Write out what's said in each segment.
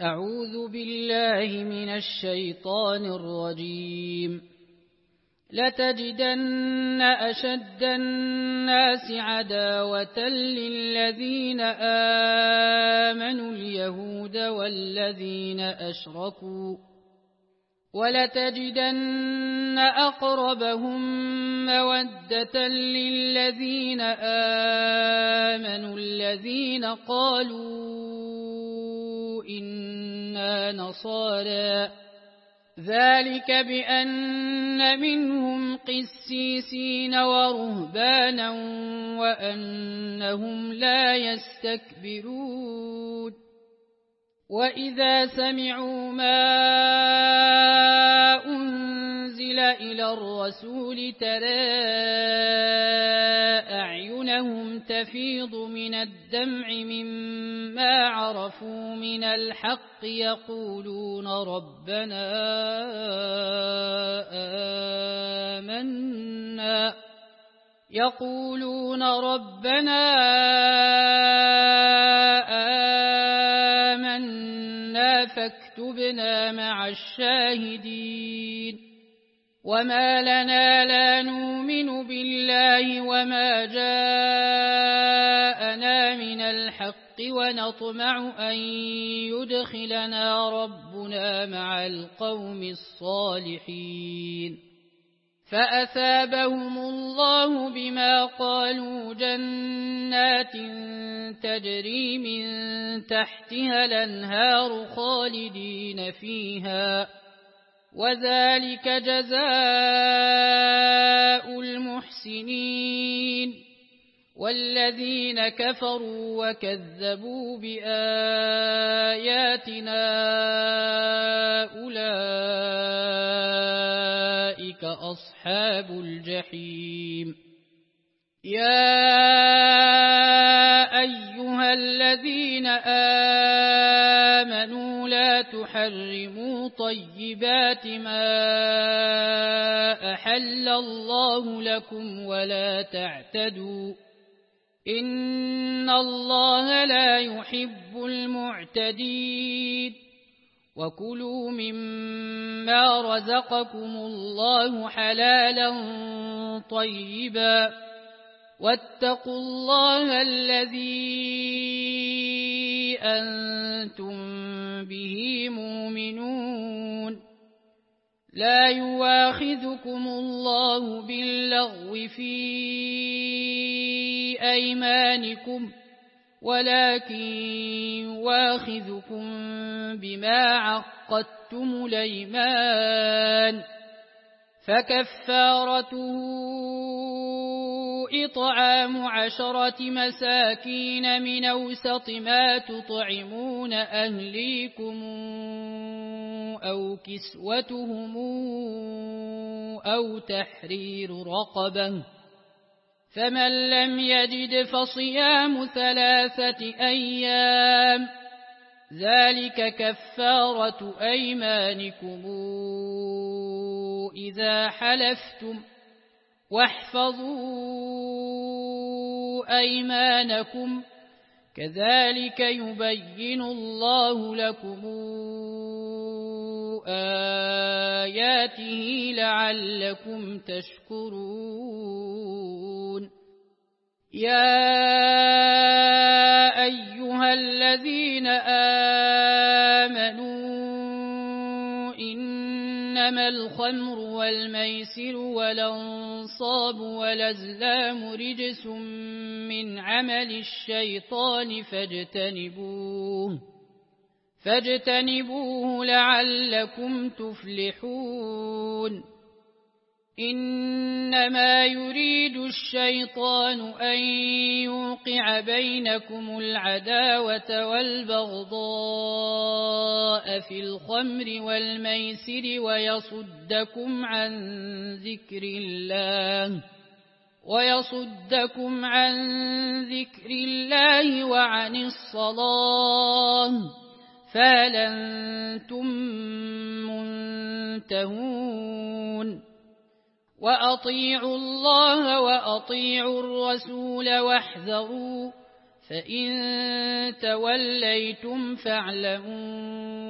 أعوذ بالله من الشيطان الرجيم. لتجدن أشد الناس عداوة للذين آمنوا اليهود والذين أشركوا ولتجدن أقربهم مودة للذين آمنوا الذين قالوا إنا نصارى ذلك بأن منهم قسيسين ورهبانا وأنهم لا يستكبرون وإذا سمعوا ما أنزل إلى الرسول ترى أعينهم تفيض من الدمع مما عرفوا من الحق يقولون ربنا آمنا فاكتبنا مع الشاهدين وما لنا لا نؤمن بالله وما جاءنا من الحق ونطمع أن يدخلنا ربنا مع القوم الصالحين فأثابهم الله بما قالوا جنات تجري من تحتها الأنهار خالدين فيها وذلك جزاء المحسنين والذين كفروا وكذبوا بآياتنا أولئك أصحاب الجحيم يا أيها الذين آمنوا لا تحرموا طيبات ما أحل الله لكم ولا تعتدوا إن الله لا يحب المعتدين وكلوا مما رزقكم الله حلالا طيبا واتقوا الله الذي أنتم به مؤمنون لا يواخذكم الله باللغو في أيمانكم ولكن يواخذكم بما عقدتم الأيمان فكفارته إطعام 10 مساكين من أوسط ما تطعمون أهليكم أو كسوتهم أو تحرير رقبة فمن لم يجد فصيام 3 أيام ذلك كفارة أيمانكم إذا حلفتم واحفظوا أيمانكم كذلك يبين الله لكم آياته لعلكم تشكرون يا أيها الذين آمنوا إنما الخمر والميسر والأنصاب والأزلام رجس من عمل الشيطان فاجتنبوه لعلكم تفلحون إنما يريد الشيطان أن يوقع بينكم العداوة والبغضاء في الخمر والميسر ويصدكم عن ذكر الله وعن الصلاة فهل أنتم منتهون وأطيعوا الله وأطيعوا الرسول واحذروا فإن توليتم فاعلموا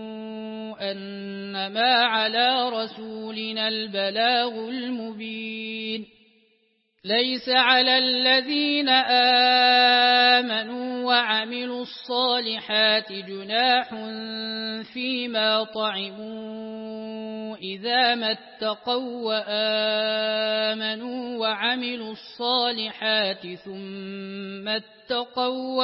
أنما على رسولنا البلاغ المبين ليس على الذين آمنوا وعملوا الصالحات جناح فيما طعموا إذا ما اتقوا وآمنوا وعملوا الصالحات ثم اتقوا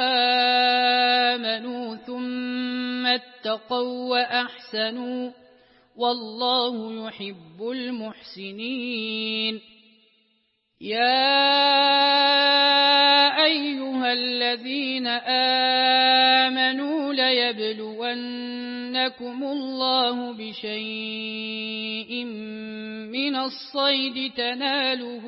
وآمنوا ثم اتقوا وأحسنوا والله يحب المحسنين يا أيها الذين آمنوا ليبلونكم الله بشيء من الصيد تناله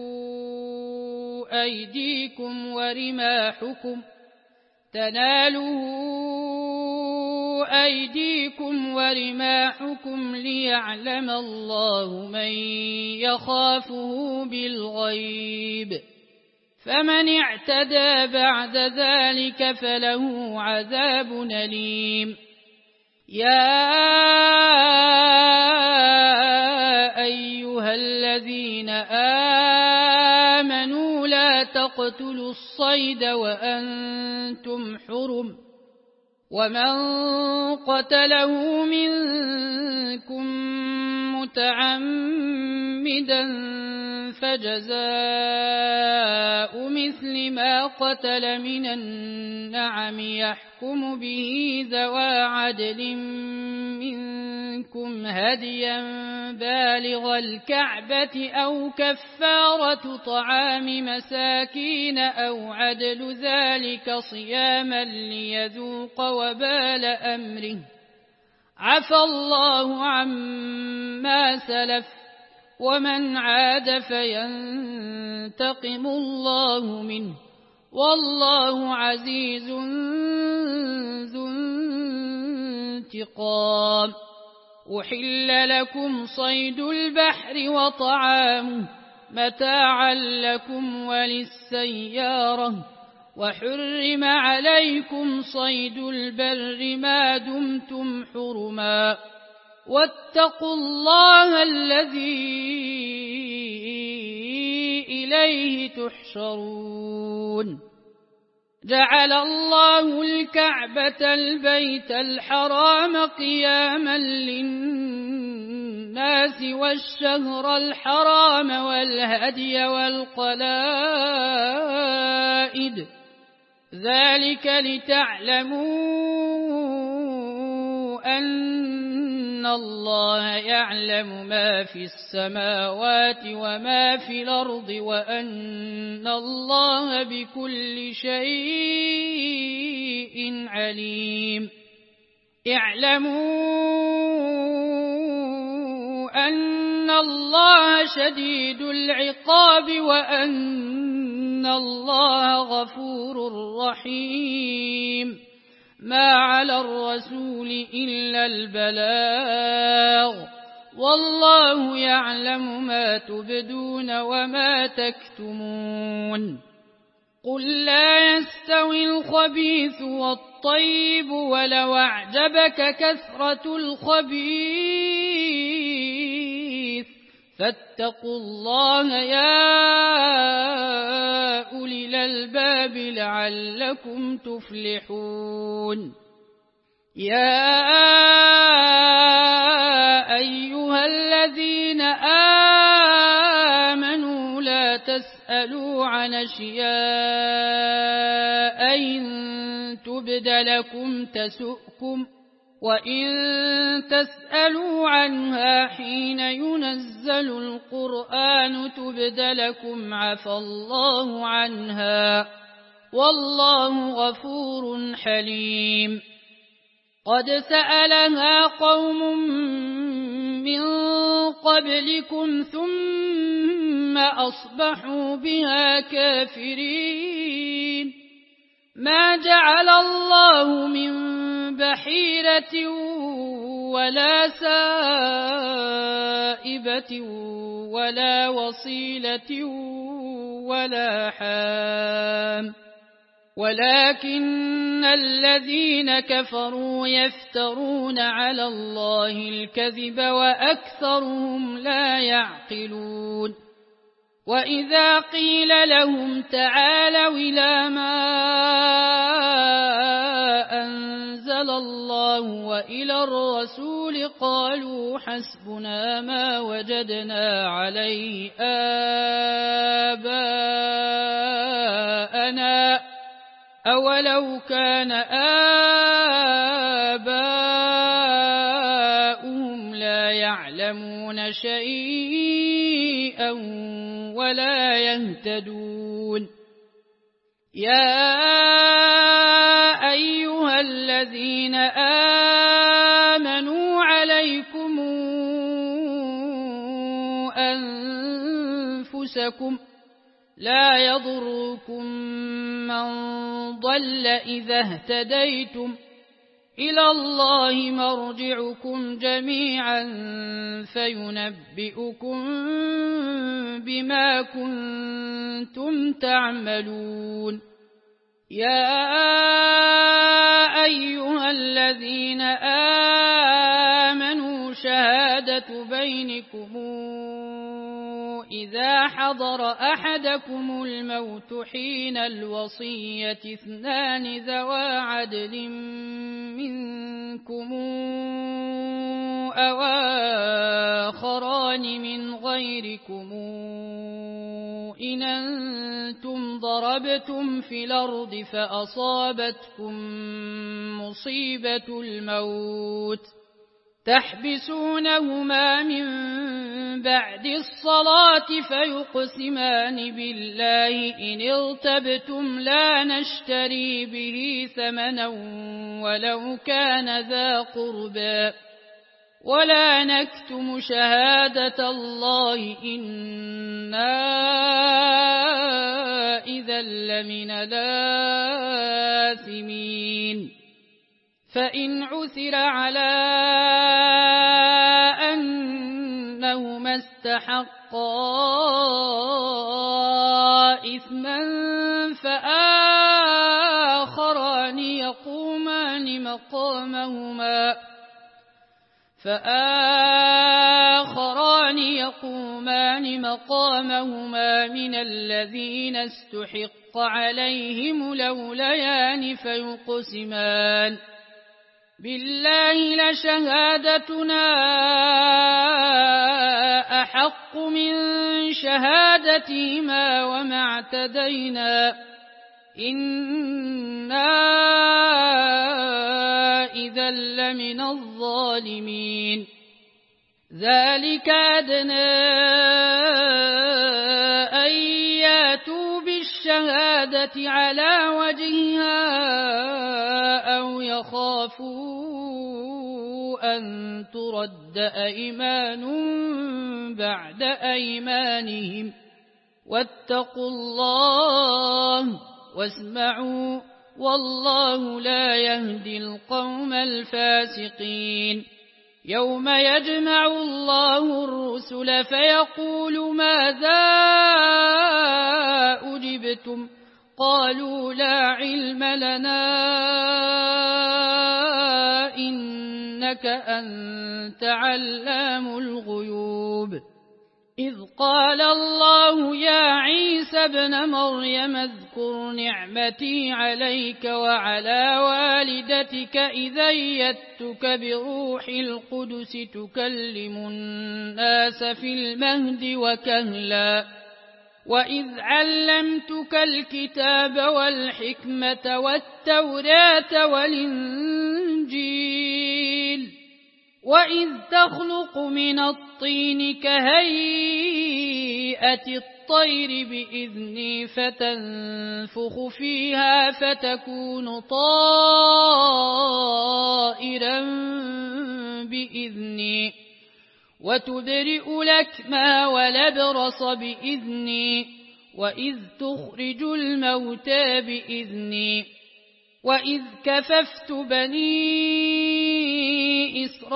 أيديكم ورماحكم ليعلم الله من يخافه بالغيب فمن اعتدى بعد ذلك فله عذاب أليم يا أيها الذين آمنوا لا تقتلوا الصيد وأنتم حرم ومن قتله منكم متعمدا فجزاء مثل ما قتل من النعم يحكم به ذوى عدل منكم هديا بالغ الكعبة أو كفارة طعام مساكين أو عدل ذلك صياما ليذوق وبال أمره عفى الله عما سلف ومن عاد فينتقم الله منه والله عزيز ذو انتقام أحل لكم صيد البحر وطعامه متاعا لكم وللسيارة وحرم عليكم صيد البر ما دمتم حرما واتقوا الله الذي إليه تحشرون جعل الله الكعبة البيت الحرام قياما للناس والشهر الحرام والهدي والقلائد ذلك لتعلموا أن الله يعلم ما في السماوات وما في الأرض وأن الله بكل شيء عليم اعلموا أن الله شديد العقاب وأن الله غفور رحيم ما على الرسول إلا البلاغ والله يعلم ما تبدون وما تكتمون قل لا يستوي الخبيث والطيب ولو أعجبك كثرة الخبيث فاتقوا الله يا أولي الألباب لعلكم تفلحون يا أيها الذين آمنوا لا تسألوا عن أشياء إن تبد لكم تسؤكم وإن تسألوا عنها حين ينزل القرآن تبد لكم عفى الله عنها والله غفور حليم قد سألها قوم من قبلكم ثم أصبحوا بها كافرين ما جعل الله من بحيرة ولا سائبة ولا وصيلة ولا حام ولكن الذين كفروا يفترون على الله الكذب وأكثرهم لا يعقلون وإذا قيل لهم تعالوا إلى ما أنزل الله وإلى الرسول قالوا حسبنا ما وجدنا عليه آباءنا أولو كان آباؤهم لا يعلمون شيئا ولا يهتدون يا أيها الذين آمنوا عليكم أنفسكم لا يضركم من ضل إذا اهتديتم إلى الله مرجعكم جميعا فينبئكم بما كنتم تعملون يا أيها الذين آمنوا شهادة بينكم إذا حضر أحدكم الموت حين الوصية اثنان ذوى عدل منكم أو آخران من غيركم إن أنتم ضربتم في الأرض فأصابتكم مصيبة الموت تحبسونهما من بعد الصلاة فيقسمان بالله إن ارتبتم لا نشتري به ثمنا ولو كان ذا قربى ولا نكتم شهادة الله إنا إذا لمن الآثمين فإن عثر على أنهما استحقا إثما فآخران يقومان مقامهما من الذين استحق عليهم الأوليان فيقسمان بالله لشهادتنا أحق من شهادتهما وما اعتدينا إنا إذا لمن الظالمين ذلك أدنى أن ياتوا بالشهادة على وجهها أو يخافوا أن ترد أيمان بعد أيمانهم واتقوا الله واسمعوا والله لا يهدي القوم الفاسقين يوم يجمع الله الرسل فيقول ماذا أجبتم قالوا لا علم لنا إنك أنت علام الغيوب إذ قال الله يا عيسى ابن مريم اذكر نعمتي عليك وعلى والدتك إذ أيدتك بروح القدس تكلم الناس في المهد وكهلا وإذ علمتك الكتاب والحكمة والتوراة والإنجيل وإذ تخلق من الطين كهيئة الطير بإذني فتنفخ فيها فتكون طائرا بإذني وتبرئ الأكمى والأبرص بإذني وإذ تخرج الموتى بإذني وإذ كففت بني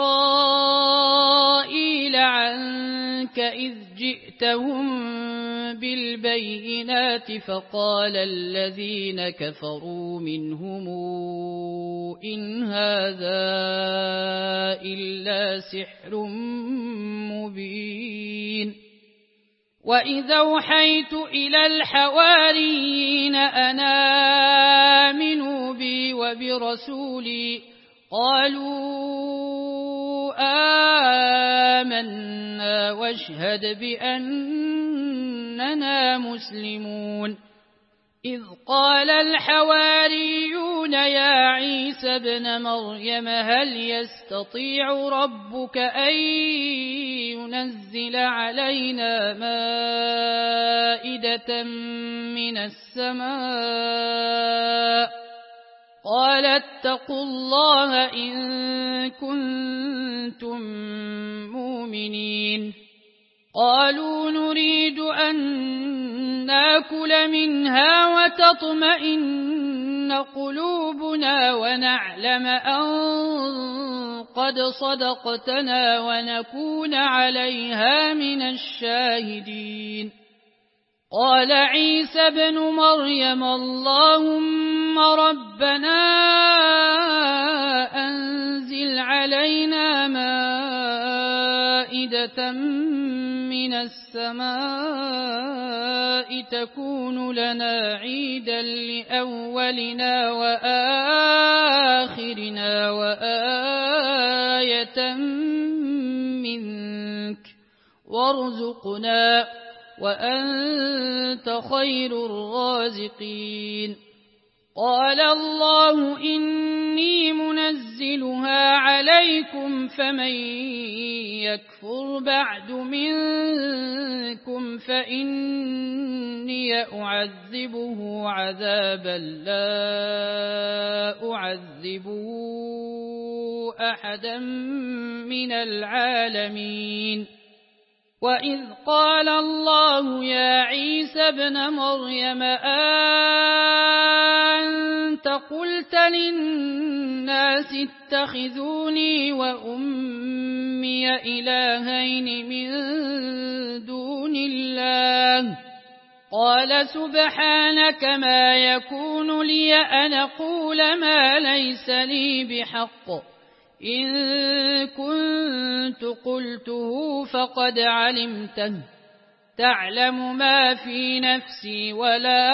إسرائيل عنك إذ جئتهم بالبينات فقال الذين كفروا منهم إن هذا إلا سحر مبين وإذا أوحيت إلى الحواريين أن آمنوا بي وبرسولي قالوا آمنا واشهد بأننا مسلمون إذ قال الحواريون يا عيسى ابن مريم هل يستطيع ربك أن ينزل علينا مائدة من السماء قال اتقوا الله إن كنتم مؤمنين قالوا نريد أن ناكل منها وتطمئن قلوبنا ونعلم أن قد صدقتنا ونكون عليها من الشاهدين قال عيسى ابن مريم اللهم ربنا أنزل علينا مائدة من السماء تكون لنا عيدا لأولنا وآخرنا وآية منك وارزقنا وأنت خير الرازقين قال الله إني منزلها عليكم فمن يكفر بعد منكم فإني أعذبه عذابا لا أعذبه أحدا من العالمين وإذ قال الله يا عيسى ابن مريم أنت قلت للناس اتخذوني وأمي إلهين من دون الله قال سبحانك ما يكون لي أن أقول ما ليس لي بحق إن كنت قلته فقد علمته تعلم ما في نفسي ولا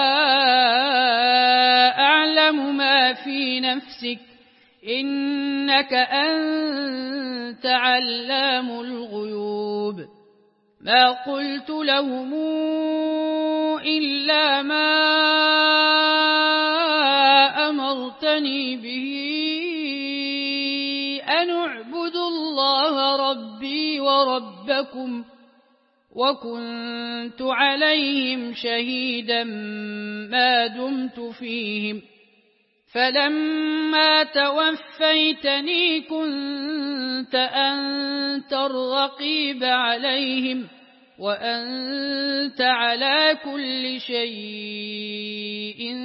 أعلم ما في نفسك إنك أنت علام الغيوب ما قلت لهم إلا ما أمرتني به أن اعبدوا الله ربي وربكم وكنت عليهم شهيدا ما دمت فيهم فلما توفيتني كنت أنت الرقيب عليهم وأنت على كل شيء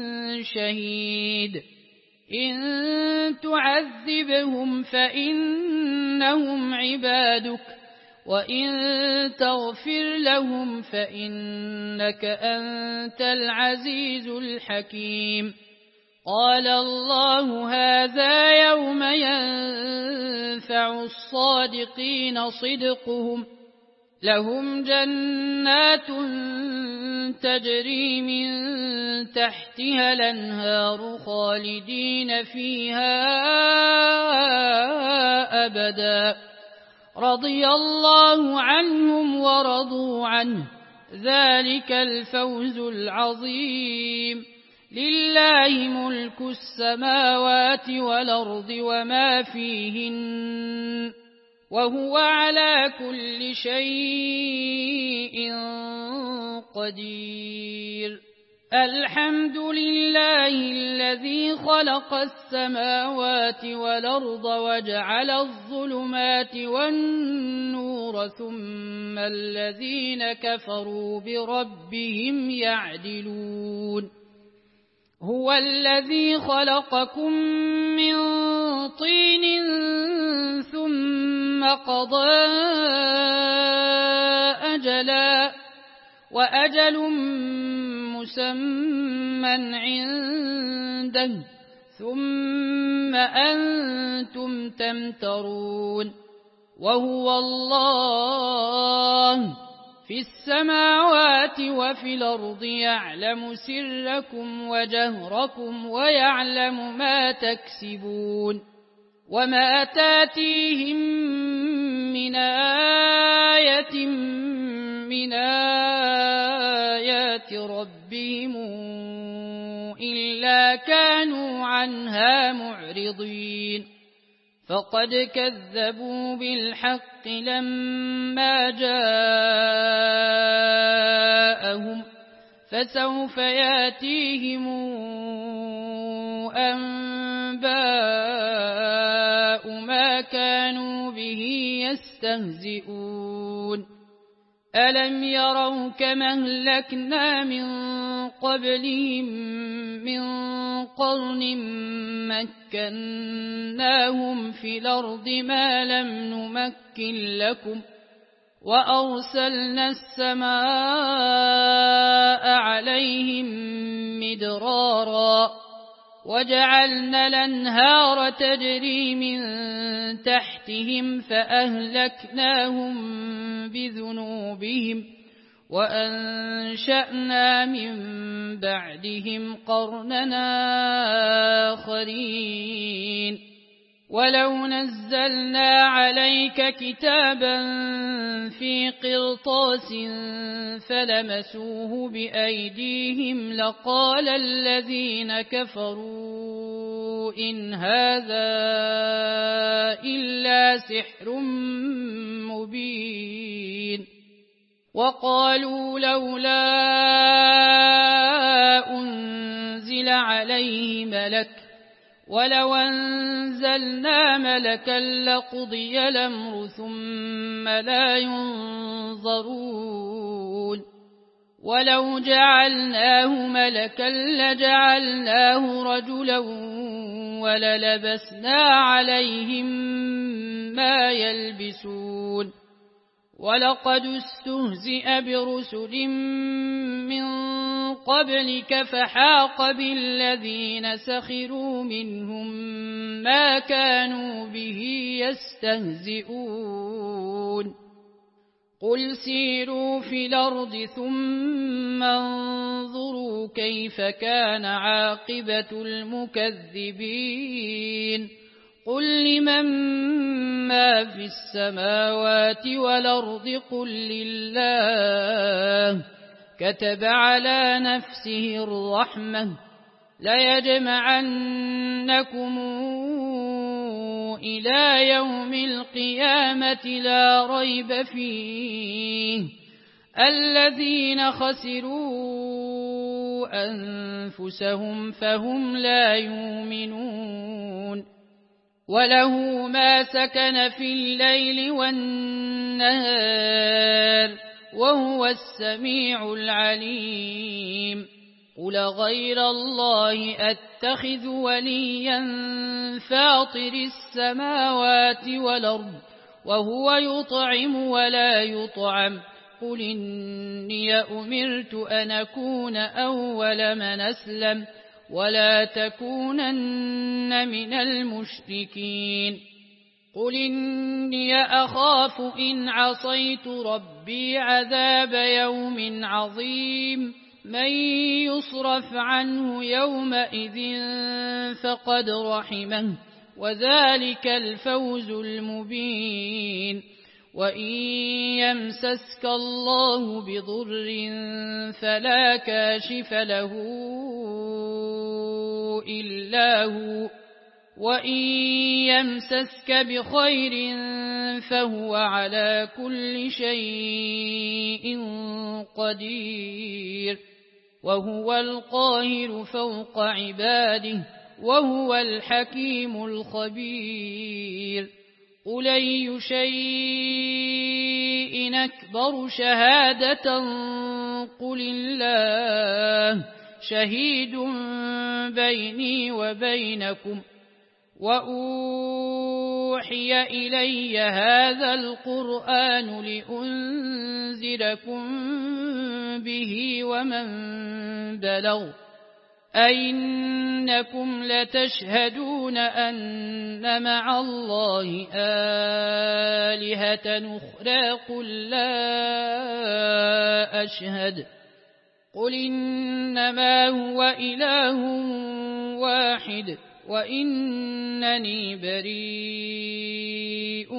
شهيد إن تعذبهم فإنهم عبادك وإن تغفر لهم فإنك أنت العزيز الحكيم قال الله هذا يوم ينفع الصادقين صدقهم لهم جنات تجري من تحتها الأنهار خالدين فيها أبدا رضي الله عنهم ورضوا عنه ذلك الفوز العظيم لله ملك السماوات والأرض وما فيهن وهو على كل شيء قدير الحمد لله الذي خلق السماوات والأرض وجعل الظلمات والنور ثم الذين كفروا بربهم يعدلون هو الذي خلقكم من طين ثم قضى أجلا وأجل مسمى عنده ثم أنتم تمترون وهو الله في السماوات وفي الأرض يعلم سركم وجهركم ويعلم ما تكسبون وما تاتيهم من آية من آيات ربهم إلا كانوا عنها معرضين فقد كذبوا بالحق لما جاءهم فسوف ياتيهم أنباء ما كانوا به يستهزئون ألم يروا كما أهلكنا من قبلهم من قرن مكناهم في الأرض ما لم نمكن لكم وأرسلنا السماء عليهم مدرارا وجعلنا الأنهار تجري من تحتهم فأهلكناهم بذنوبهم وأنشأنا من بعدهم قرننا آخرين ولو نزلنا عليك كتابا في قرطاس فلمسوه بأيديهم لقال الذين كفروا إن هذا إلا سحر مبين وقالوا لولا أنزل عليه ملك ولو أنزلنا ملكا لقضي الأمر ثم لا ينظرون ولو جعلناه ملكا لجعلناه رجلا وللبسنا عليهم ما يلبسون ولقد استهزئ برسل من قبلك فحاق بالذين سخروا منهم ما كانوا به يستهزئون قل سيروا في الأرض ثم انظروا كيف كان عاقبة المكذبين قل لمن ما في السماوات والأرض قل لله كتب على نفسه الرحمة ليجمعنكم إلى يوم القيامة لا ريب فيه الذين خسروا أنفسهم فهم لا يؤمنون وله ما سكن في الليل والنهار وهو السميع العليم قل غير الله أتخذ وليا فاطر السماوات والأرض وهو يطعم ولا يطعم قل إني أمرت أن أكون أول من أسلم ولا تكونن من المشركين قل إني أخاف إن عصيت ربي عذاب يوم عظيم من يصرف عنه يومئذ فقد رحمه وذلك الفوز المبين وإن يمسسك الله بضر فلا كاشف له إلا هو وإن يمسسك بخير فهو على كل شيء قدير وهو القاهر فوق عباده وهو الحكيم الخبير قل أي شيء أكبر شهادة قل الله شهيد بيني وبينكم وأوحي أوحي إلي هذا القرآن لأنذركم به ومن بلغ أئنكم لتشهدون أن مع الله آلهة أخرى قل لا أشهد قل إنما هو إله واحد وإنني بريء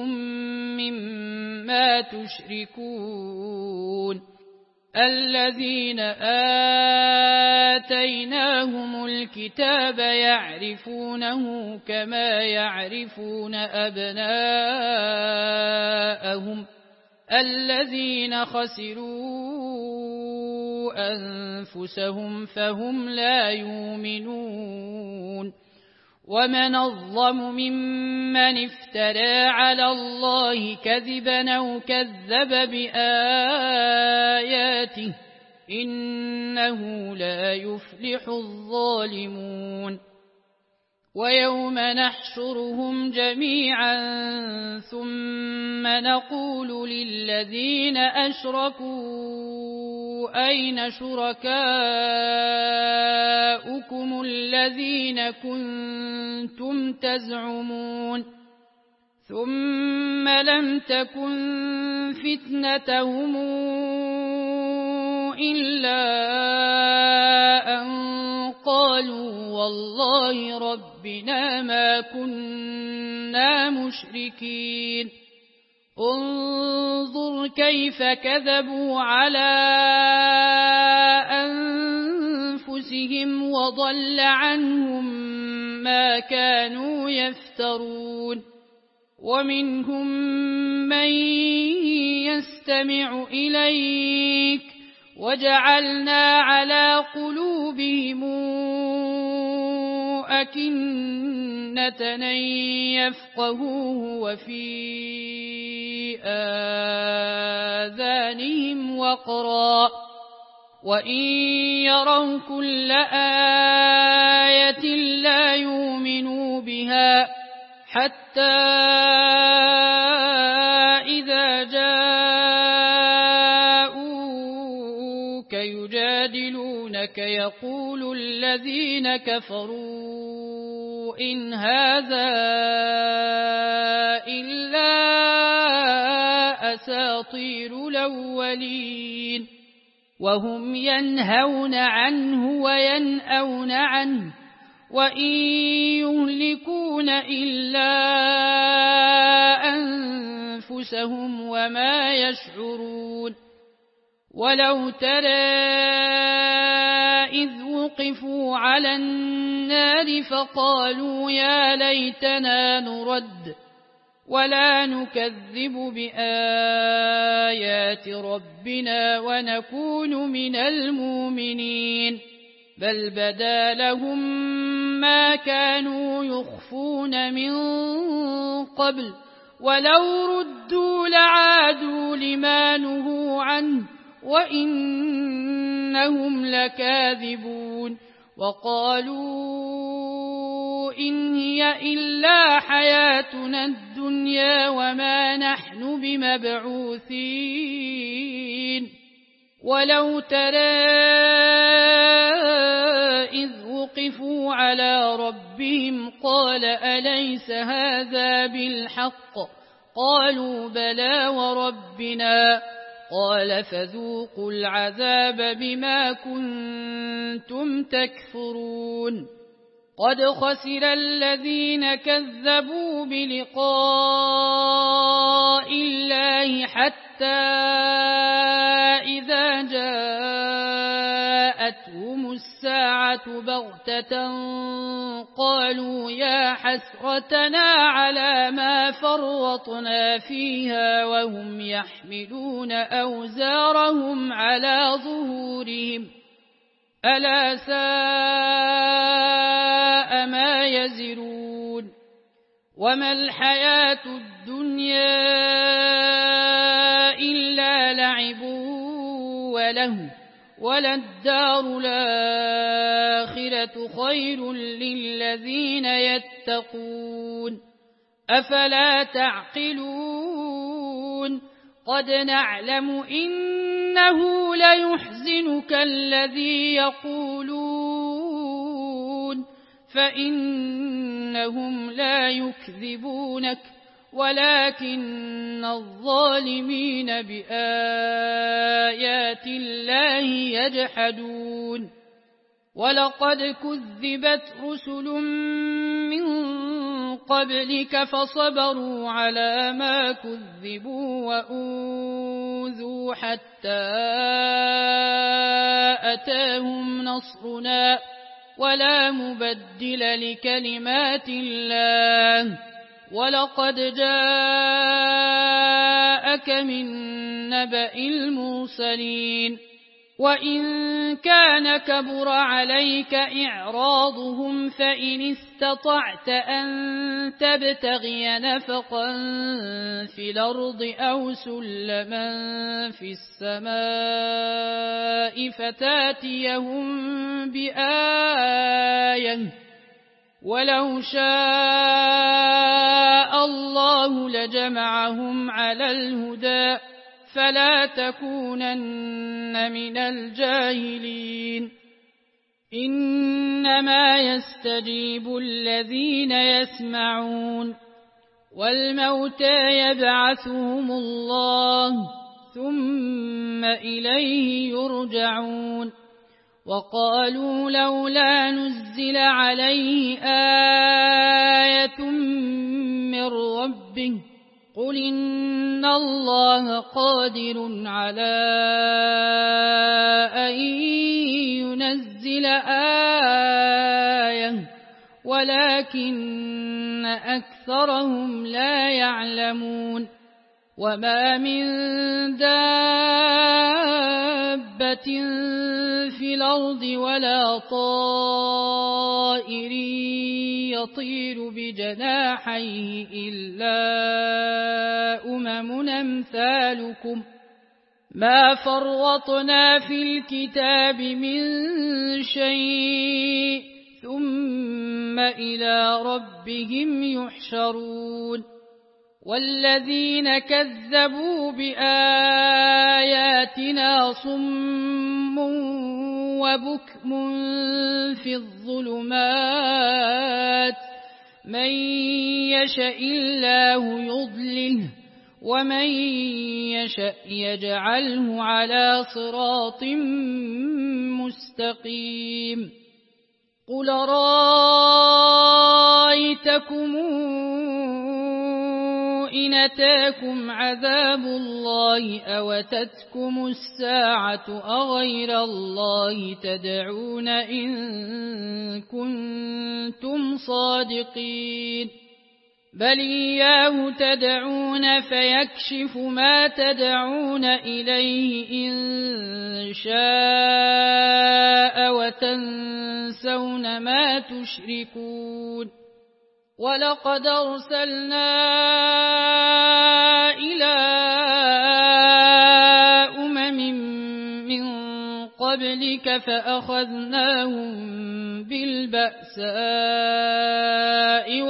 مما تشركون الذين آتيناهم الكتاب يعرفونه كما يعرفون أبناءهم الذين خسروا أنفسهم فهم لا يؤمنون ومن أظلم ممن افترى على الله كذبا أو كذب بآياته إنه لا يفلح الظالمون ويوم نحشرهم جميعا ثم نقول للذين أشركوا أين شركاؤكم الذين كنتم تزعمون ثم لم تكن فتنتهم إلا أن قالوا والله ربنا ما كنا مشركين انظر كيف كذبوا على أنفسهم وضل عنهم ما كانوا يفترون ومنهم من يستمع إليك وجعلنا على قلوبهم أكنة أن يفقهوه وفي آذانهم وقرا وإن يروا كل آية لا يؤمنوا بها حتى إذا جاءوك يجادلونك يقول الذين كفروا إن هذا إلا أساطير الأولين وهم ينهون عنه وينأون عنه وإن يهلكون إلا أنفسهم وما يشعرون ولو ترى إذ وقفوا على النار فقالوا يا ليتنا نرد ولا نكذب بآيات ربنا ونكون من المؤمنين بل بدا لهم ما كانوا يخفون من قبل ولو ردوا لعادوا لما نهوا عنه وإنهم لكاذبون وقالوا إن هي إلا حياتنا الدنيا وما نحن بمبعوثين ولو ترى إذ وقفوا على ربهم قال أليس هذا بالحق قالوا بلى وربنا قال فذوقوا العذاب بما كنتم تكفرون قد خسر الذين كذبوا بلقاء الله حتى إذا جاءتهم الساعة بغتة قالوا يا حسرتنا على ما فرطنا فيها وهم يحملون أوزارهم على ظهورهم ألا ساء ما يزرون وما الحياة الدنيا إلا لعب وله وللدار الآخرة خير للذين يتقون أفلا تعقلون قد نعلم إنه ليحزنك الذي يقولون فإنهم لا يكذبونك ولكن الظالمين بآيات الله يجحدون ولقد كذبت رسل من قبلك فصبروا على ما كذبوا وأوذوا حتى أتاهم نصرنا ولا مبدل لكلمات الله ولقد جاءك من نبأ المرسلين وإن كان كبر عليك إعراضهم فإن استطعت أن تبتغي نفقا في الأرض أو سلما في السماء فتاتيهم بآية ولو شاء الله لجمعهم على الهدى فلا تكونن من الجاهلين إنما يستجيب الذين يسمعون والموتى يبعثهم الله ثم إليه يرجعون وقالوا لولا نزل عليه آية من ربه قل إن الله قادر على أن ينزل آية ولكن أكثرهم لا يعلمون وما من دابة في الأرض ولا طائر يطير بجناحيه إلا أمم أمثالكم ما فرطنا في الكتاب من شيء ثم إلى ربهم يحشرون والذين كذبوا بآياتنا صم وبكم في الظلمات من يشاء الله يضلله ومن يشاء يجعله على صراط مستقيم قل رأيتكم إن أتاكم عذاب الله أو أتتكم الساعة أغير الله تدعون إن كنتم صادقين بل إياه تدعون فيكشف ما تدعون إليه إن شاء وتنسون ما تشركون ولقد أرسلنا إلى من قبلك فأخذناهم بالبأساء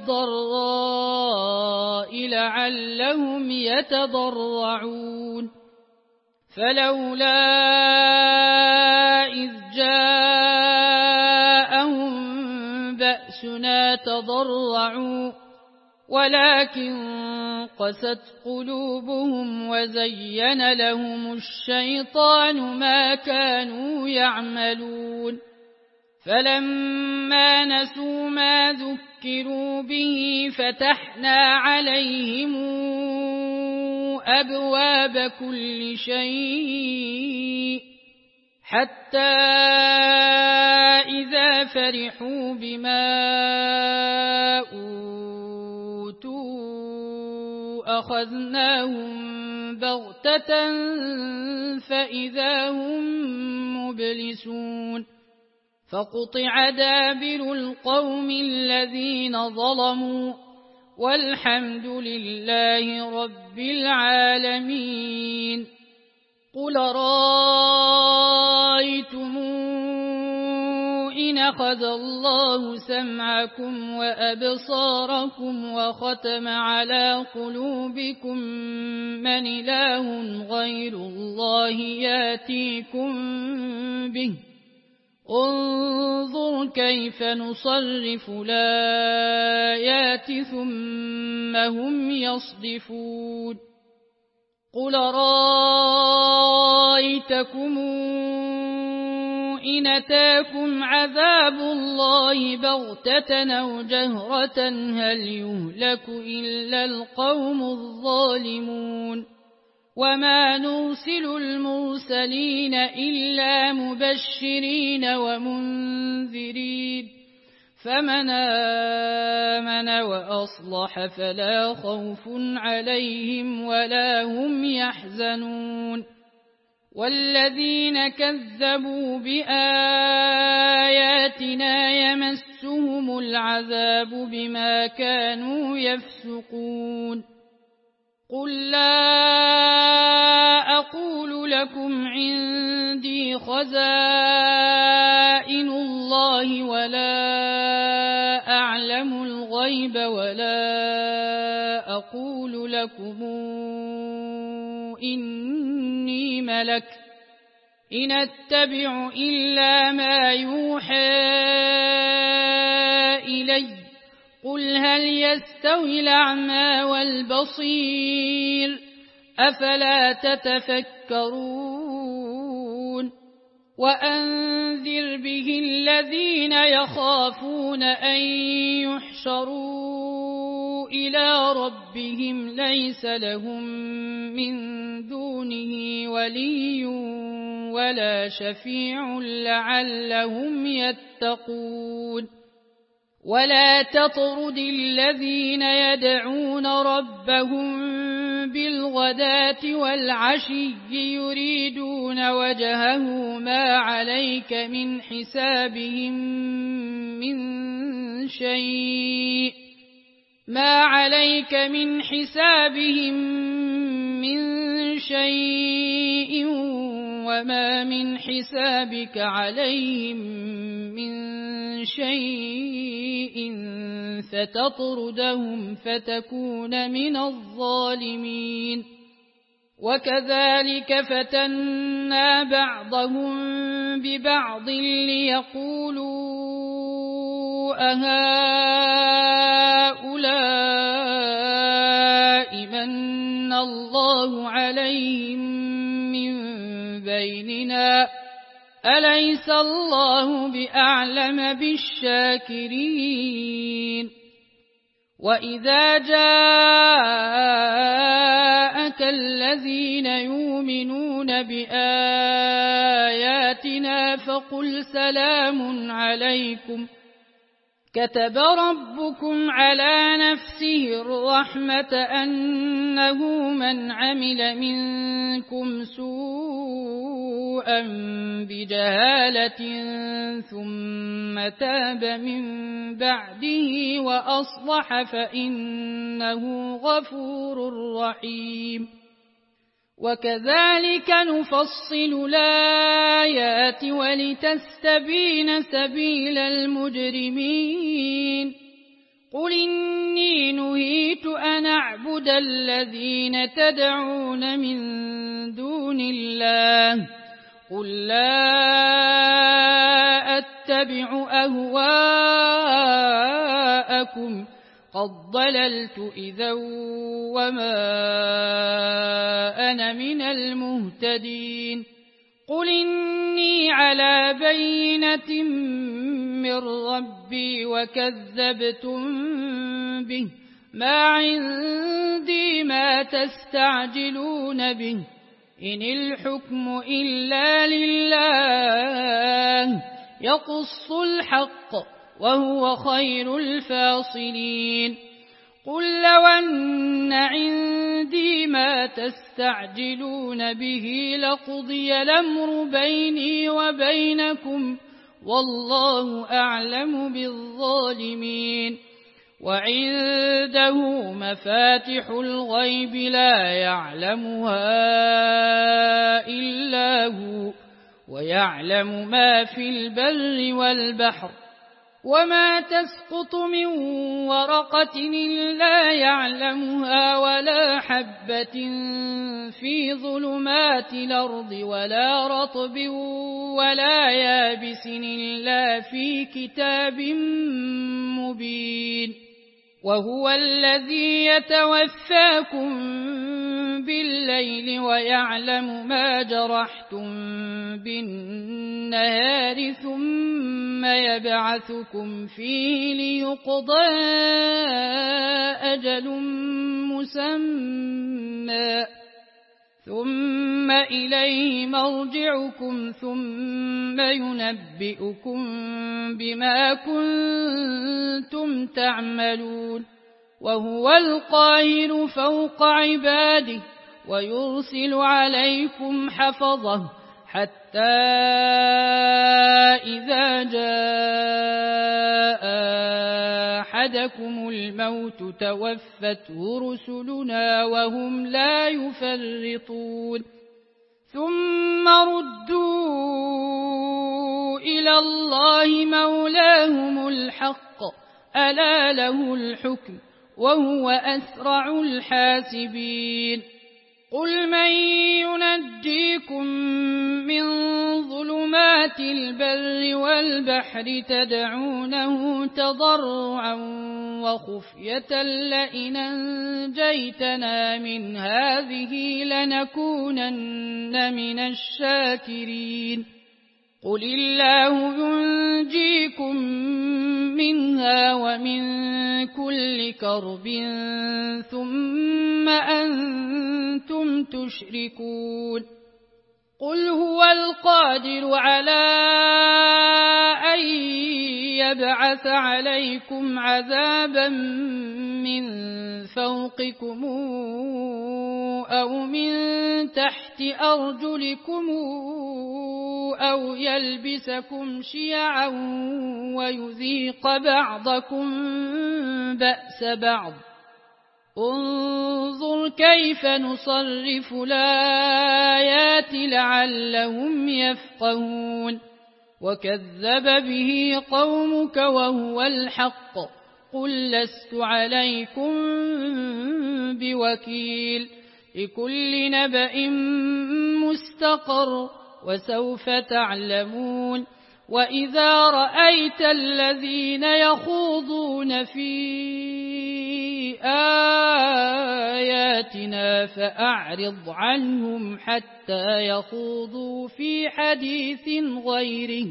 والضراء لعلهم يتضرعون فلولا إذ جاءهم بأسنا تضرعوا ولكن قست قلوبهم وزين لهم الشيطان ما كانوا يعملون فلما نسوا ما ذكروا به فتحنا عليهم أبواب كل شيء حتى إذا فرحوا بما أوتوا أخذناهم بغتة فإذا هم مبلسون فقطع دابر القوم الذين ظلموا والحمد لله رب العالمين قل رأيتم حين أخذ الله سمعكم وأبصاركم وختم على قلوبكم من إله غير الله ياتيكم به انظر كيف نصرف الآيات ثم هم يصدفون قل رأيتكم إن أتاكم عذاب الله بغتة أو جهرة هل يهلك إلا القوم الظالمون وما نرسل المرسلين إلا مبشرين ومنذرين فمن آمن وأصلح فلا خوف عليهم ولا هم يحزنون والذين كذبوا بآياتنا يمسهم العذاب بما كانوا يفسقون قل لا أقول لكم عندي خزائن الله ولا أعلم الغيب ولا أقول لكم إني ملك إن أتبع إلا ما يوحى إلي قل هل يستوي الأعمى والبصير أفلا تتفكرون وأنذر به الذين يخافون أن يحشروا إلى ربهم ليس لهم من دونه ولي ولا شفيع لعلهم يتقون ولا تطرد الذين يدعون ربهم بالغداة والعشي يريدون وجهه ما عليك من حسابهم من شيء وما من حسابك عليهم من شيء فتطردهم فتكون من الظالمين وكذلك فتنا بعضهم ببعض ليقولوا أهؤلاء من الله عليهم من بيننا أليس الله بأعلم بالشاكرين وإذا جاءك الذين يؤمنون بآياتنا فقل سلام عليكم كتب ربكم على نفسه الرحمة أنه من عمل منكم سوءا بجهالة ثم تاب من بعده وأصلح فإنه غفور رحيم وكذلك نفصل الآيات ولتستبين سبيل المجرمين قل إني نهيت أن أعبد الذين تدعون من دون الله قل لا أتبع أهواءكم قد ضللت إذا وما أنا من المهتدين قل إني على بينة من ربي وكذبتم به ما عندي ما تستعجلون به إن الحكم إلا لله يقص الحق وهو خير الفاصلين قل لو أن عندي ما تستعجلون به لقضي الأمر بيني وبينكم والله أعلم بالظالمين وعنده مفاتح الغيب لا يعلمها إلا هو ويعلم ما في البر والبحر وما تسقط من ورقة إلا يعلمها ولا حبة في ظلمات الأرض ولا رطب ولا يابس إلا في كتاب مبين وهو الذي يتوفاكم بالليل ويعلم ما جرحتم بالنهار ثم يبعثكم فيه ليقضى أجل مسمى ثم إليه مرجعكم ثم ينبئكم بما كنتم تعملون وهو القاهر فوق عباده ويرسل عليكم حفظه حتى إذا جاء أحدكم الموت توفته رسلنا وهم لا يفرطون ثم ردوا إلى الله مولاهم الحق ألا له الحكم وهو أسرع الحاسبين قل من ينجيكم من ظلمات البر والبحر تدعونه تضرعا وخفية لئن أنجيتنا من هذه لنكونن من الشاكرين قل الله ينجيكم منها ومن كل كرب ثم أنتم تشركون قل هو القادر على أن يبعث عليكم عذابا من فوقكم أو من تحت أرجلكم أو يلبسكم شيعا ويذيق بعضكم بأس بعض انظر كيف نصرف الآيات لعلهم يفقهون وكذب به قومك وهو الحق قل لست عليكم بوكيل لكل نبأ مستقر وسوف تعلمون وإذا رأيت الذين يخوضون في آياتنا فأعرض عنهم حتى يخوضوا في حديث غيره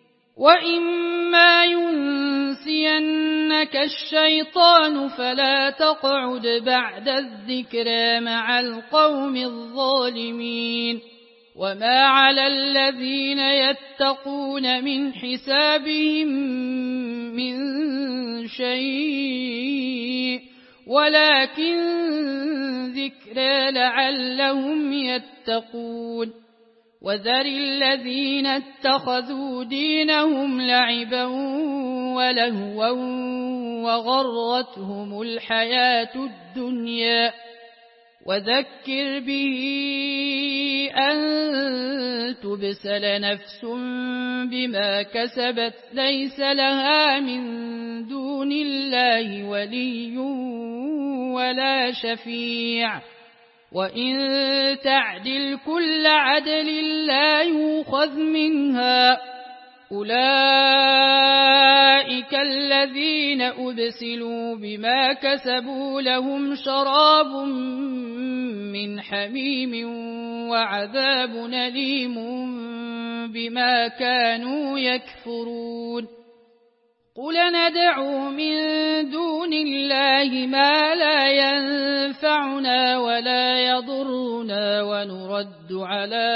وإما ينسينك الشيطان فلا تقعد بعد الذكرى مع القوم الظالمين وما على الذين يتقون من حسابهم من شيء ولكن ذكرى لعلهم يتقون وذر الذين اتخذوا دينهم لعبا ولهوا وغرتهم الحياة الدنيا وذكر به أن تبسل نفس بما كسبت ليس لها من دون الله ولي ولا شفيع وإن تعدل كل عدل لا يؤخذ منها أولئك الذين أبسلوا بما كسبوا لهم شراب من حميم وعذاب أليم بما كانوا يكفرون قل ندعو من دون الله ما لا ينفعنا ولا يضرنا ونرد على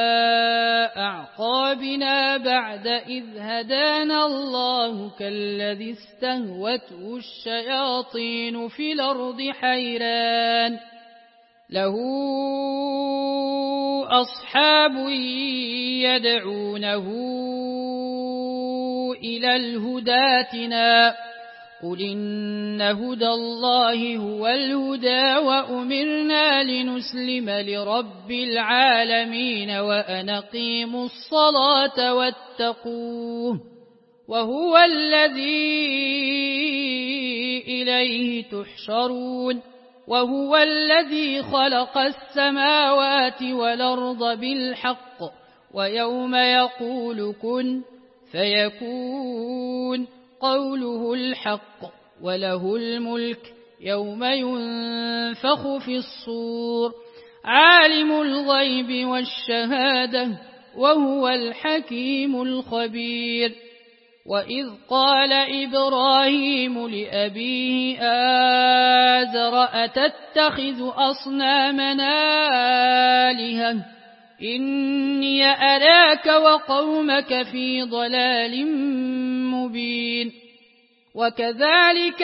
أعقابنا بعد إذ هدانا الله كالذي استهوته الشياطين في الأرض حيران له أصحاب يدعونه إلى الهدى ائتنا قل إن هدى الله هو الهدى وأمرنا لنسلم لرب العالمين وأن أقيموا الصلاة واتقوه وهو الذي إليه تحشرون وهو الذي خلق السماوات والأرض بالحق ويوم يقول كن فيكون قوله الحق وله الملك يوم ينفخ في الصور عالم الغيب والشهادة وهو الحكيم الخبير وإذ قال إبراهيم لأبيه آزر أتتخذ أصنامنا آلهة إني أراك وقومك في ضلال مبين وكذلك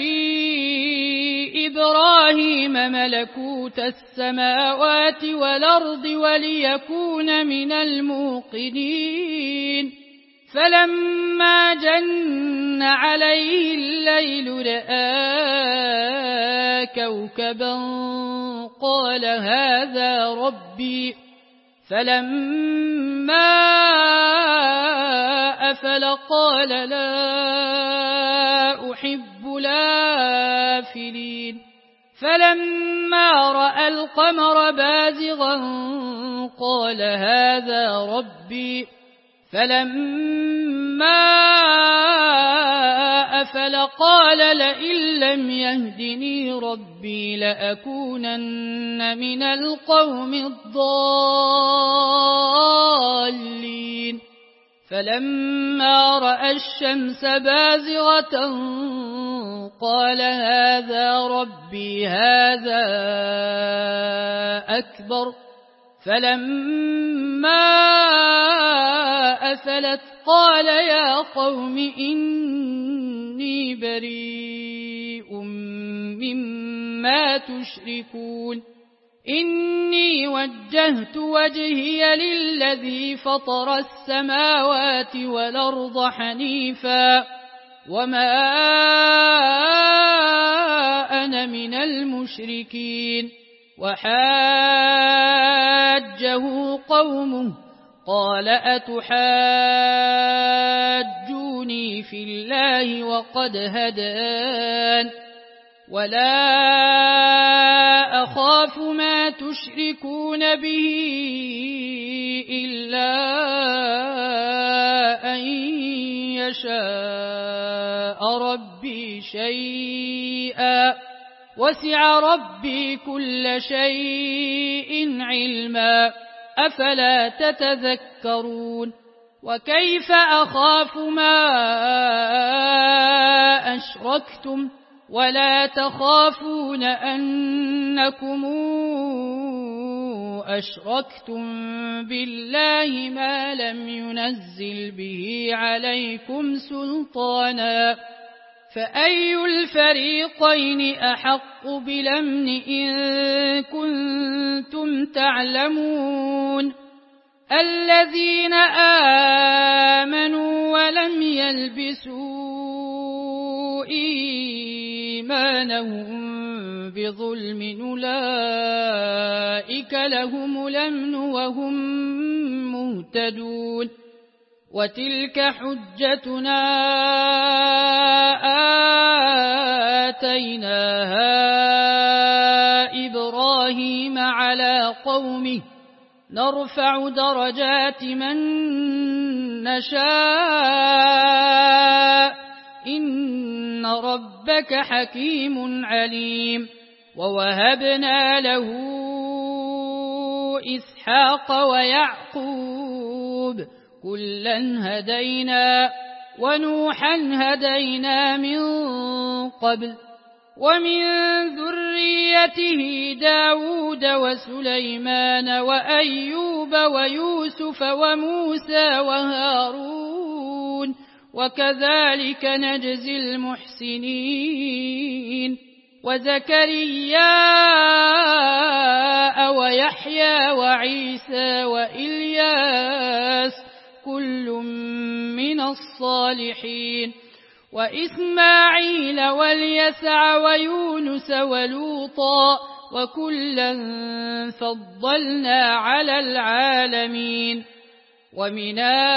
نري إبراهيم ملكوت السماوات والأرض وليكون من الموقنين فلما جن عليه الليل رأى كوكبا قال هذا ربي فلما أفل قال لا أحب الآفلين فلما رأى القمر بازغا قال هذا ربي فلما أفل قال لئن لم يهدني ربي لأكونن من القوم الضالين فلما رأى الشمس بازغة قال هذا ربي هذا أكبر فلما أفلت قال يا قوم إني بريء مما تشركون إني وجهت وجهي للذي فطر السماوات والأرض حنيفا وما أنا من المشركين وحاجه قومه قال أتحاجوني في الله وقد هدان ولا أخاف ما تشركون به إلا أن يشاء ربي شيئا وسع ربي كل شيء علما أفلا تتذكرون وكيف أخاف ما أشركتم ولا تخافون أنكم أشركتم بالله ما لم ينزل به عليكم سلطانا فأي الفريقين أحق بالأمن إن كنتم تعلمون الذين آمنوا ولم يلبسوا إيمانهم بظلم أولئك لهم الأمن وهم مهتدون وتلك حجتنا آتيناها إبراهيم على قومه نرفع درجات من نشاء إن ربك حكيم عليم ووهبنا له إسحاق ويعقوب كلا هدينا ونوحا هدينا من قبل ومن ذريته داود وسليمان وأيوب ويوسف وموسى وهارون وكذلك نجزي المحسنين وزكريا ويحيى وعيسى وإلياس كل من الصالحين وإسماعيل واليسع ويونس ولوطا وكلا فضلنا على العالمين ومن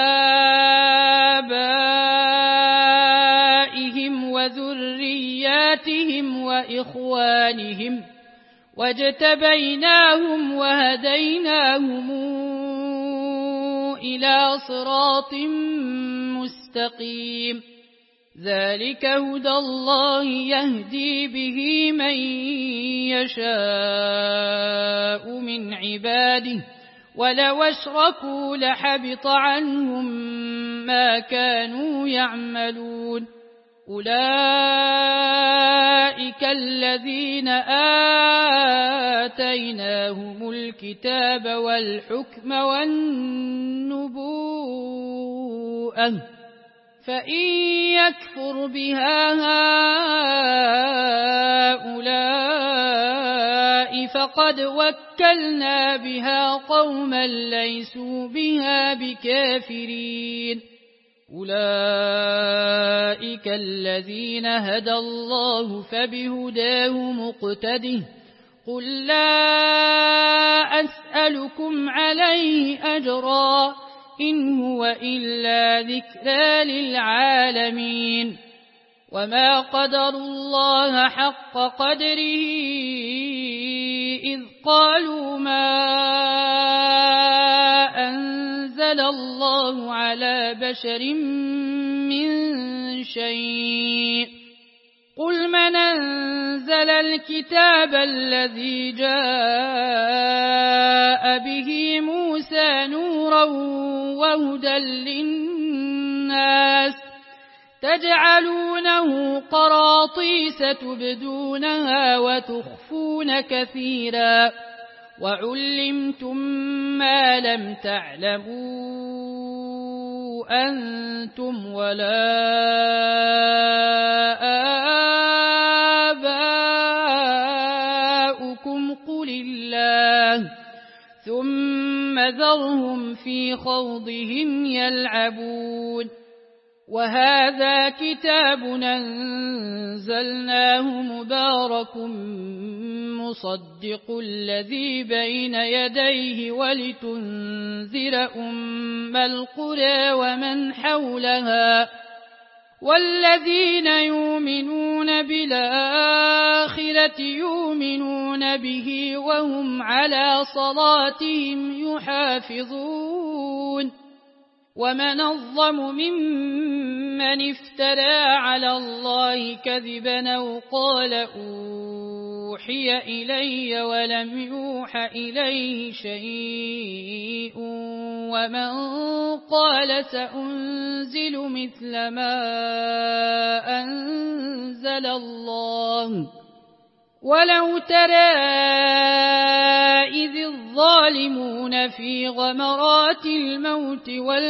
آبائهم وذرياتهم وإخوانهم واجتبيناهم وهديناهم إلى صراط مستقيم ذلك هدى الله يهدي به من يشاء من عباده ولو أشركوا لحبط عنهم ما كانوا يعملون أولئك الذين آتيناهم الكتاب والحكم والنبوءة فإن يكفر بها هؤلاء فقد وكلنا بها قوما ليسوا بها بكافرين أولئك الذين هدى الله فبهداه مقتده قل لا أسألكم عليه أجرا إن هو إلا ذكرى للعالمين وما قدروا الله حق قدره إذ قالوا ما أنزل الله على بشر من شيء قل من أنزل الكتاب الذي جاء به موسى نورا وهدى للناس تجعلونه قراطيس تبدونها وتخفون كثيرا وعلمتم ما لم تعلموا أنتم ولا آباؤكم قل الله ثم ذرهم في خوضهم يلعبون وهذا كتاب أنزلناه مبارك مصدق الذي بين يديه ولتنذر أم القرى ومن حولها والذين يؤمنون بالآخرة يؤمنون به وهم على صلاتهم يحافظون ومن أظلم ممن افترى على الله كذبا أو قال أوحي إلي ولم يوح إليه شيء ومن قال سأنزل مثل ما أنزل الله ولو ترى إذ الظالمون في غمرات الموت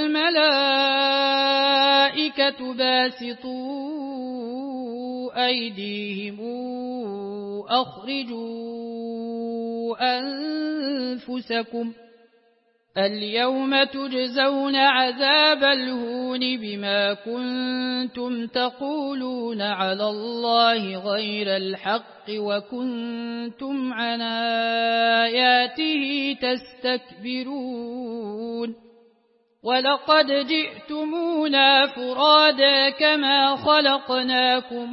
والملائكة باسطوا أيديهم أخرجوا أنفسكم اليوم تجزون عذاب الهون بما كنتم تقولون على الله غير الحق وكنتم عن آياته تستكبرون ولقد جئتمونا فرادا كما خلقناكم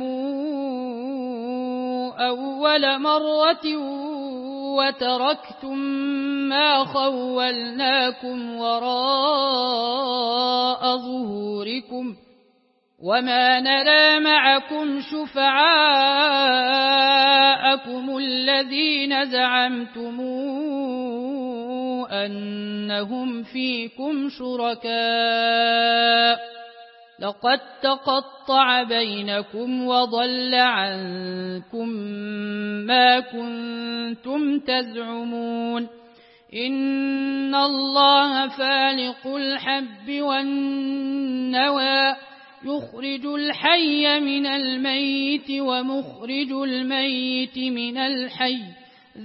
أول مرة وتركتم ما خولناكم وراء ظهوركم وما نرى معكم شفعاءكم الذين زعمتم أنهم فيكم شركاء لقد تقطع بينكم وضل عنكم ما كنتم تزعمون إن الله فالق الحب والنوى يخرج الحي من الميت ومخرج الميت من الحي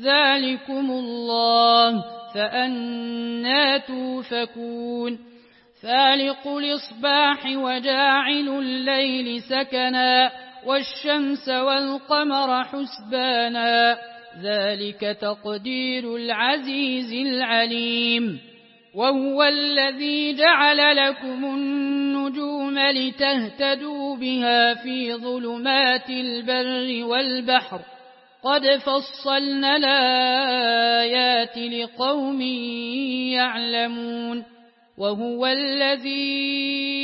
ذلكم الله فأنى توفكون فالق الإصباح وجاعل الليل سكنا والشمس والقمر حسبانا ذلك تقدير العزيز العليم وهو الذي جعل لكم النجوم لتهتدوا بها في ظلمات البر والبحر قد فصلنا الآيات لقوم يعلمون وهو الذي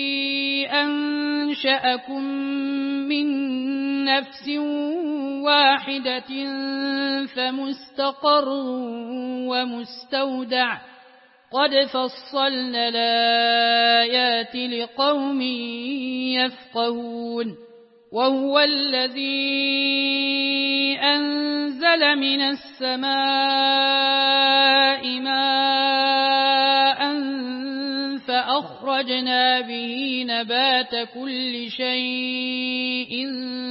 أنشأكم من نفس واحدة فمستقر ومستودع قد فصلنا الآيات لقوم يفقهون وهو الذي أنزل من السماء ماء فأخرجنا به نبات كل شيء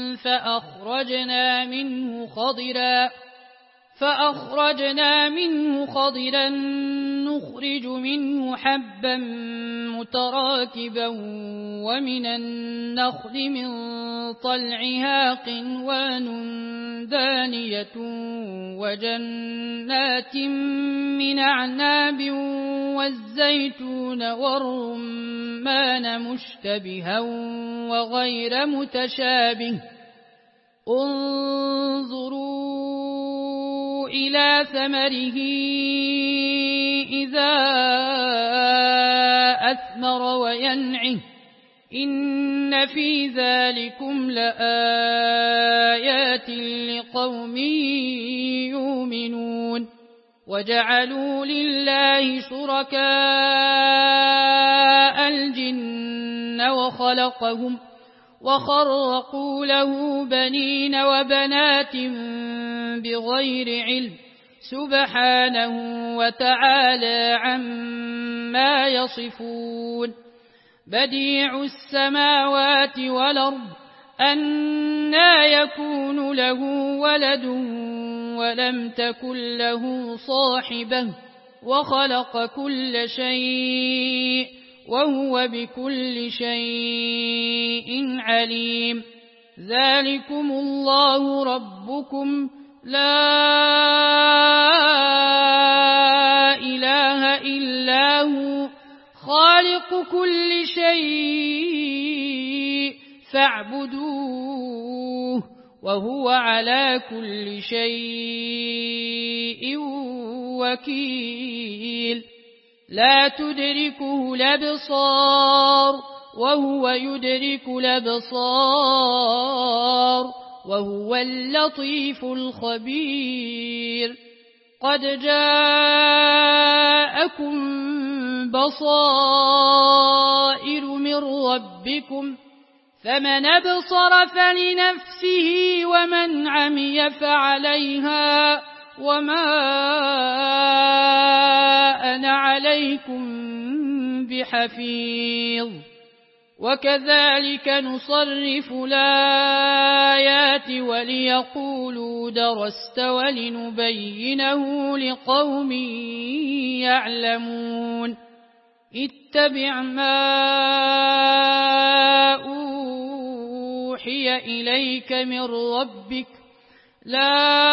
فأخرجنا منه خضرا نخرج منه حبا متراكبا ومن النخل من طلعها قنوان دانية وجنات من أعناب والزيتون والرمان مشتبها وغير متشابه انظروا إلى ثمره إذا أثمر وينعه إن في ذلكم لآيات لقوم يؤمنون وجعلوا لله شركاء الجن وخلقهم وخرقوا له بنين وبنات بغير علم سبحانه وتعالى عما يصفون بديع السماوات والأرض أنى يكون له ولد ولم تكن له صاحبة وخلق كل شيء وهو بكل شيء عليم ذلكم الله ربكم لا إله إلا هو خالق كل شيء فاعبدوه وهو على كل شيء وكيل لا تدركه الأبصار وهو يدرك الأبصار وهو اللطيف الخبير قد جاءكم بصائر من ربكم فمن أبصر فلنفسه ومن عمي فعليها وما أنا عليكم بحفيظ وكذلك نصرف الآيات وليقولوا درست ولنبينه لقوم يعلمون اتبع ما أوحي إليك من ربك لا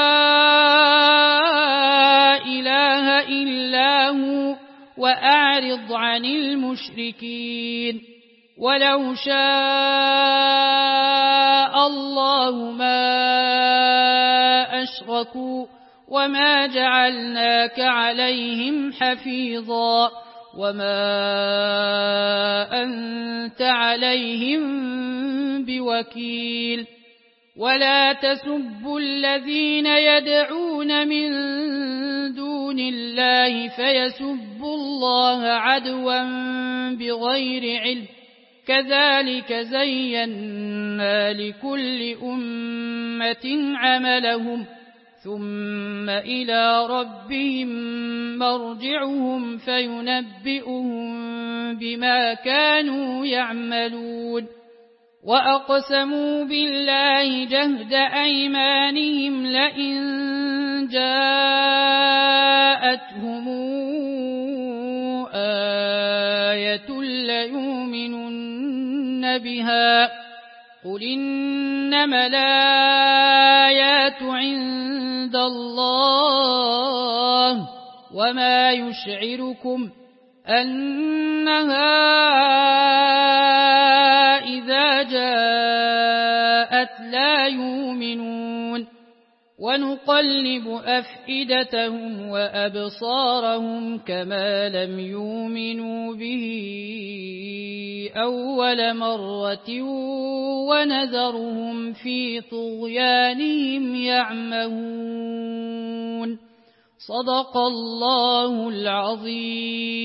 إله إلا هو وأعرض عن المشركين ولو شاء الله ما أشركوا وما جعلناك عليهم حفيظا وما أنت عليهم بوكيل ولا تسبوا الذين يدعون من دون الله فيسبوا الله عدوا بغير علم كذلك زينا لكل أمة عملهم ثم إلى ربهم مرجعهم فينبئهم بما كانوا يعملون وأقسموا بالله جهد أيمانهم لئن جاءتهم آية إنما الآيات عند الله وما يشعركم أنها إذا جاءت لا يؤمنون ونقلب أفئدتهم وأبصارهم كما لم يؤمنوا به أول مرة ونذرهم في طغيانهم يعمهون صدق الله العظيم.